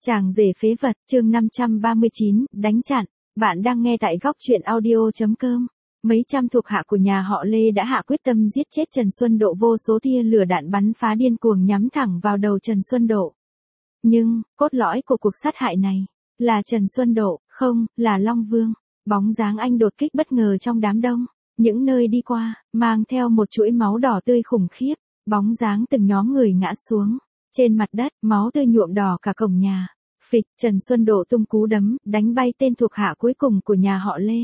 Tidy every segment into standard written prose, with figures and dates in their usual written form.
Chàng rể phế vật, chương 539, đánh chặn. Bạn đang nghe tại góc truyện audio.com. Mấy trăm thuộc hạ của nhà họ Lê đã hạ quyết tâm giết chết Trần Xuân Độ, vô số tia lửa đạn bắn phá điên cuồng nhắm thẳng vào đầu Trần Xuân Độ. Nhưng, cốt lõi của cuộc sát hại này, là Trần Xuân Độ, không, là Long Vương. Bóng dáng anh đột kích bất ngờ trong đám đông, những nơi đi qua, mang theo một chuỗi máu đỏ tươi khủng khiếp, bóng dáng từng nhóm người ngã xuống. Trên mặt đất, máu tươi nhuộm đỏ cả cổng nhà. Phịch, Trần Xuân Độ tung cú đấm, đánh bay tên thuộc hạ cuối cùng của nhà họ Lê.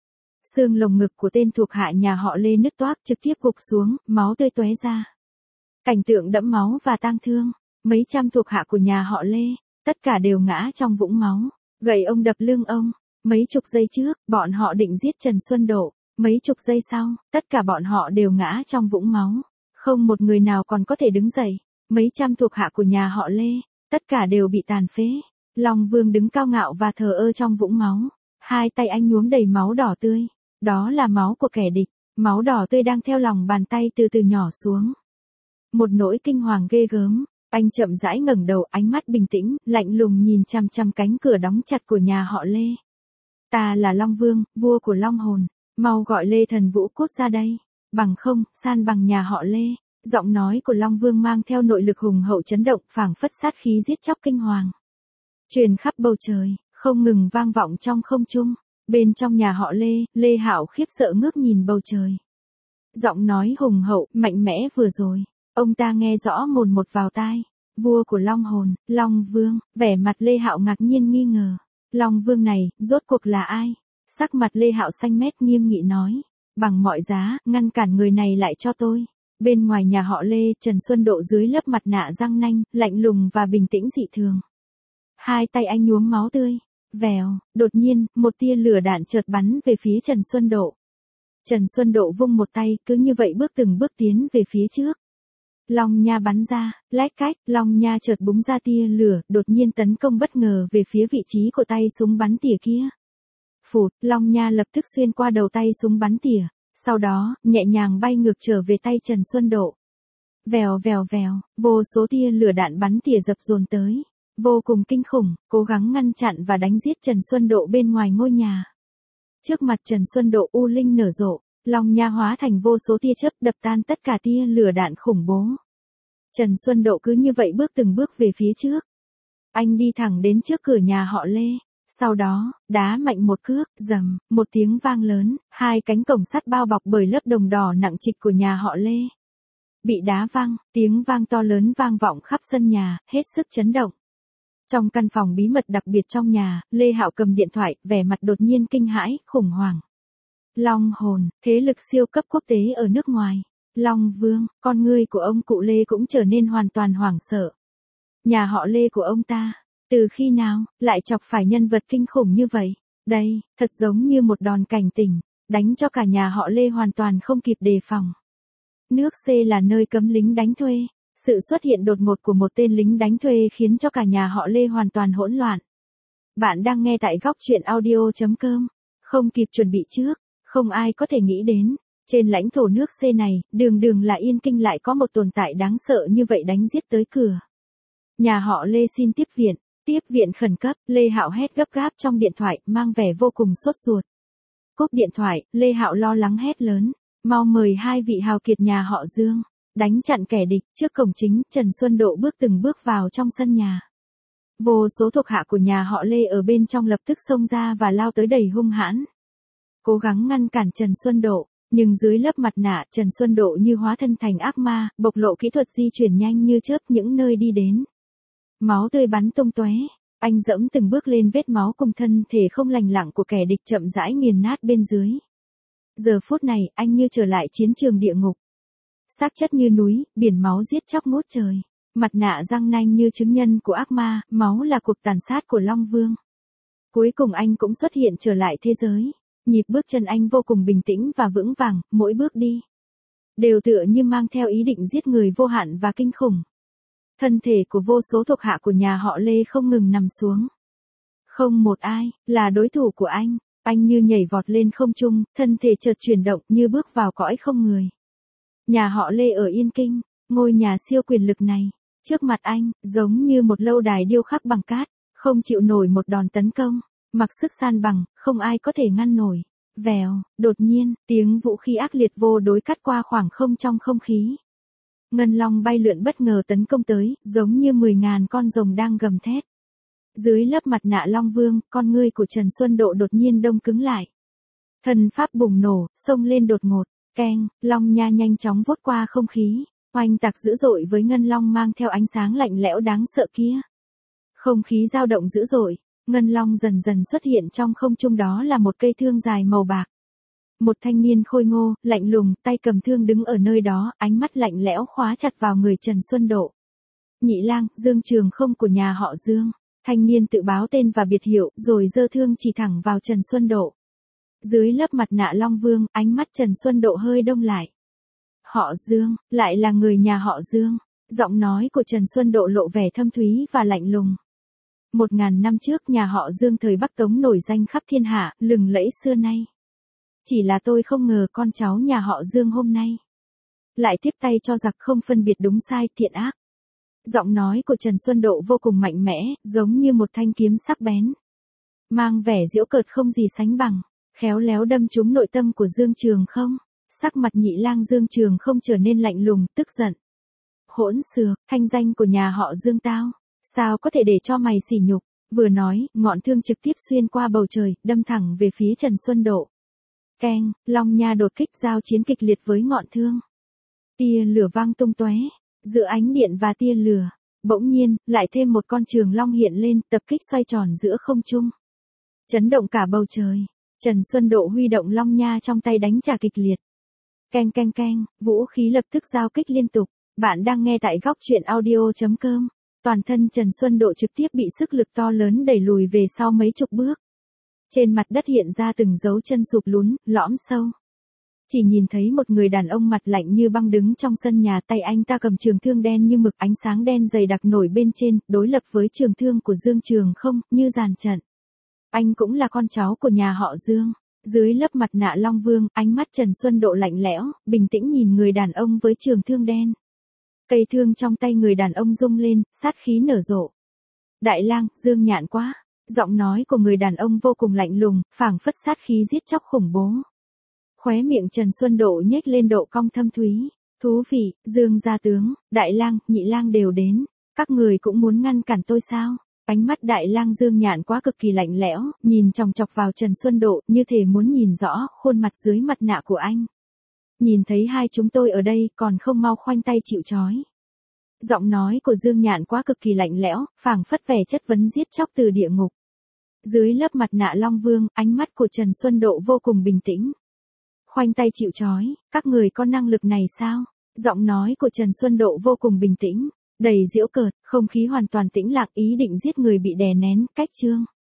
Xương lồng ngực của tên thuộc hạ nhà họ Lê nứt toác, trực tiếp gục xuống, máu tươi tóe ra. Cảnh tượng đẫm máu và tang thương. Mấy trăm thuộc hạ của nhà họ Lê, tất cả đều ngã trong vũng máu. Gậy ông đập lưng ông. Mấy chục giây trước, bọn họ định giết Trần Xuân Độ. Mấy chục giây sau, tất cả bọn họ đều ngã trong vũng máu. Không một người nào còn có thể đứng dậy. Mấy trăm thuộc hạ của nhà họ Lê, tất cả đều bị tàn phế. Long Vương đứng cao ngạo và thờ ơ trong vũng máu. Hai tay anh nhuốm đầy máu đỏ tươi. Đó là máu của kẻ địch. Máu đỏ tươi đang theo lòng bàn tay từ từ nhỏ xuống. Một nỗi kinh hoàng ghê gớm. Anh chậm rãi ngẩng đầu, ánh mắt bình tĩnh, lạnh lùng nhìn chằm chằm cánh cửa đóng chặt của nhà họ Lê. Ta là Long Vương, vua của Long Hồn. Mau gọi Lê Thần Vũ Cốt ra đây. Bằng không, san bằng nhà họ Lê. Giọng nói của Long Vương mang theo nội lực hùng hậu chấn động, phảng phất sát khí giết chóc kinh hoàng. Truyền khắp bầu trời, không ngừng vang vọng trong không trung. Bên trong nhà họ Lê, Lê Hạo khiếp sợ ngước nhìn bầu trời. Giọng nói hùng hậu, mạnh mẽ vừa rồi, ông ta nghe rõ mồn một vào tai. Vua của Long Hồn, Long Vương. Vẻ mặt Lê Hạo ngạc nhiên nghi ngờ. Long Vương này, rốt cuộc là ai? Sắc mặt Lê Hạo xanh mét nghiêm nghị nói. Bằng mọi giá, ngăn cản người này lại cho tôi. Bên ngoài nhà họ Lê, Trần Xuân Độ dưới lớp mặt nạ răng nanh, lạnh lùng và bình tĩnh dị thường. Hai tay anh nhuốm máu tươi. Vèo, đột nhiên, một tia lửa đạn chợt bắn về phía Trần Xuân Độ. Trần Xuân Độ vung một tay, cứ như vậy bước từng bước tiến về phía trước. Long nha bắn ra, lách cách, long nha chợt búng ra tia lửa, đột nhiên tấn công bất ngờ về phía vị trí của tay súng bắn tỉa kia. Phụt, long nha lập tức xuyên qua đầu tay súng bắn tỉa. Sau đó, nhẹ nhàng bay ngược trở về tay Trần Xuân Độ. Vèo vèo vèo, vô số tia lửa đạn bắn tỉa dập dồn tới. Vô cùng kinh khủng, cố gắng ngăn chặn và đánh giết Trần Xuân Độ bên ngoài ngôi nhà. Trước mặt Trần Xuân Độ u linh nở rộ, long nha hóa thành vô số tia chớp đập tan tất cả tia lửa đạn khủng bố. Trần Xuân Độ cứ như vậy bước từng bước về phía trước. Anh đi thẳng đến trước cửa nhà họ Lê. Sau đó, đá mạnh một cước, rầm, một tiếng vang lớn, hai cánh cổng sắt bao bọc bởi lớp đồng đỏ nặng trịch của nhà họ Lê bị đá văng, tiếng vang to lớn vang vọng khắp sân nhà, hết sức chấn động. Trong căn phòng bí mật đặc biệt trong nhà, Lê Hạo cầm điện thoại, vẻ mặt đột nhiên kinh hãi, khủng hoảng. Long Hồn, thế lực siêu cấp quốc tế ở nước ngoài. Long Vương, con ngươi của ông cụ Lê cũng trở nên hoàn toàn hoảng sợ. Nhà họ Lê của ông ta, từ khi nào, lại chọc phải nhân vật kinh khủng như vậy? Đây, thật giống như một đòn cảnh tỉnh, đánh cho cả nhà họ Lê hoàn toàn không kịp đề phòng. Nước C là nơi cấm lính đánh thuê. Sự xuất hiện đột ngột của một tên lính đánh thuê khiến cho cả nhà họ Lê hoàn toàn hỗn loạn. Bạn đang nghe tại góc truyện audio.com. Không kịp chuẩn bị trước, không ai có thể nghĩ đến. Trên lãnh thổ nước C này, đường đường là Yên Kinh lại có một tồn tại đáng sợ như vậy đánh giết tới cửa. Nhà họ Lê xin tiếp viện. Tiếp viện khẩn cấp, Lê Hạo hét gấp gáp trong điện thoại, mang vẻ vô cùng sốt ruột. Cúp điện thoại, Lê Hạo lo lắng hét lớn. Mau mời hai vị hào kiệt nhà họ Dương. Đánh chặn kẻ địch. Trước cổng chính, Trần Xuân Độ bước từng bước vào trong sân nhà. Vô số thuộc hạ của nhà họ Lê ở bên trong lập tức xông ra và lao tới đầy hung hãn. Cố gắng ngăn cản Trần Xuân Độ, nhưng dưới lớp mặt nạ, Trần Xuân Độ như hóa thân thành ác ma, bộc lộ kỹ thuật di chuyển nhanh như chớp những nơi đi đến. Máu tươi bắn tung tóe, anh dẫm từng bước lên vết máu cùng thân thể không lành lặng của kẻ địch chậm rãi nghiền nát bên dưới. Giờ phút này, anh như trở lại chiến trường địa ngục. Xác chất như núi, biển máu giết chóc ngút trời. Mặt nạ răng nanh như chứng nhân của ác ma, máu là cuộc tàn sát của Long Vương. Cuối cùng anh cũng xuất hiện trở lại thế giới. Nhịp bước chân anh vô cùng bình tĩnh và vững vàng, mỗi bước đi đều tựa như mang theo ý định giết người vô hạn và kinh khủng. Thân thể của vô số thuộc hạ của nhà họ Lê không ngừng nằm xuống. Không một ai là đối thủ của anh. Anh như nhảy vọt lên không trung, thân thể chợt chuyển động như bước vào cõi không người. Nhà họ Lê ở Yên Kinh, ngôi nhà siêu quyền lực này, trước mặt anh, giống như một lâu đài điêu khắc bằng cát, không chịu nổi một đòn tấn công, mặc sức san bằng, không ai có thể ngăn nổi. Vèo, đột nhiên, tiếng vũ khí ác liệt vô đối cắt qua khoảng không trong không khí. Ngân long bay lượn bất ngờ tấn công tới, giống như 10.000 con rồng đang gầm thét. Dưới lớp mặt nạ Long Vương, con ngươi của Trần Xuân Độ đột nhiên đông cứng lại. Thần pháp bùng nổ, xông lên đột ngột, keng, long nha nhanh chóng vút qua không khí, oanh tạc dữ dội với ngân long mang theo ánh sáng lạnh lẽo đáng sợ kia. Không khí dao động dữ dội, ngân long dần dần xuất hiện trong không trung, đó là một cây thương dài màu bạc. Một thanh niên khôi ngô, lạnh lùng, tay cầm thương đứng ở nơi đó, ánh mắt lạnh lẽo khóa chặt vào người Trần Xuân Độ. Nhị lang, Dương Trường Không của nhà họ Dương. Thanh niên tự báo tên và biệt hiệu, rồi giơ thương chỉ thẳng vào Trần Xuân Độ. Dưới lớp mặt nạ Long Vương, ánh mắt Trần Xuân Độ hơi đông lại. Họ Dương, lại là người nhà họ Dương. Giọng nói của Trần Xuân Độ lộ vẻ thâm thúy và lạnh lùng. 1000 năm trước nhà họ Dương thời Bắc Tống nổi danh khắp thiên hạ, lừng lẫy xưa nay. Chỉ là tôi không ngờ con cháu nhà họ Dương hôm nay lại tiếp tay cho giặc không phân biệt đúng sai, thiện ác. Giọng nói của Trần Xuân Độ vô cùng mạnh mẽ, giống như một thanh kiếm sắc bén. Mang vẻ giễu cợt không gì sánh bằng, khéo léo đâm trúng nội tâm của Dương Trường Không. Sắc mặt nhị lang Dương Trường Không trở nên lạnh lùng, tức giận. Hỗn xược, thanh danh của nhà họ Dương tao, sao có thể để cho mày sỉ nhục? Vừa nói, ngọn thương trực tiếp xuyên qua bầu trời, đâm thẳng về phía Trần Xuân Độ. Keng, long nha đột kích giao chiến kịch liệt với ngọn thương. Tia lửa vang tung tóe, giữa ánh điện và tia lửa, bỗng nhiên, lại thêm một con trường long hiện lên, tập kích xoay tròn giữa không trung. Chấn động cả bầu trời, Trần Xuân Độ huy động long nha trong tay đánh trả kịch liệt. Keng keng keng, vũ khí lập tức giao kích liên tục. Bạn đang nghe tại góc truyện audio.com. Toàn thân Trần Xuân Độ trực tiếp bị sức lực to lớn đẩy lùi về sau mấy chục bước. Trên mặt đất hiện ra từng dấu chân sụp lún, lõm sâu. Chỉ nhìn thấy một người đàn ông mặt lạnh như băng đứng trong sân nhà, tay anh ta cầm trường thương đen như mực, ánh sáng đen dày đặc nổi bên trên, đối lập với trường thương của Dương Trường Không, như dàn trận. Anh cũng là con cháu của nhà họ Dương. Dưới lớp mặt nạ Long Vương, ánh mắt Trần Xuân Độ lạnh lẽo, bình tĩnh nhìn người đàn ông với trường thương đen. Cây thương trong tay người đàn ông rung lên, sát khí nở rộ. Đại lang, Dương nhạn quá. Giọng nói của người đàn ông vô cùng lạnh lùng, phảng phất sát khí giết chóc khủng bố. Khóe miệng Trần Xuân Độ nhếch lên độ cong thâm thúy. Thú vị, Dương gia tướng, đại lang, nhị lang đều đến. Các người cũng muốn ngăn cản tôi sao? Ánh mắt đại lang Dương nhạn quá cực kỳ lạnh lẽo, nhìn chòng chọc vào Trần Xuân Độ, như thể muốn nhìn rõ khuôn mặt dưới mặt nạ của anh. Nhìn thấy hai chúng tôi ở đây, còn không mau khoanh tay chịu trói. Giọng nói của Dương nhạn quá cực kỳ lạnh lẽo, phảng phất vẻ chất vấn giết chóc từ địa ngục. Dưới lớp mặt nạ Long Vương, ánh mắt của Trần Xuân Độ vô cùng bình tĩnh. Khoanh tay chịu trói, các người có năng lực này sao? Giọng nói của Trần Xuân Độ vô cùng bình tĩnh, đầy giễu cợt, không khí hoàn toàn tĩnh lặng, ý định giết người bị đè nén, cách chương.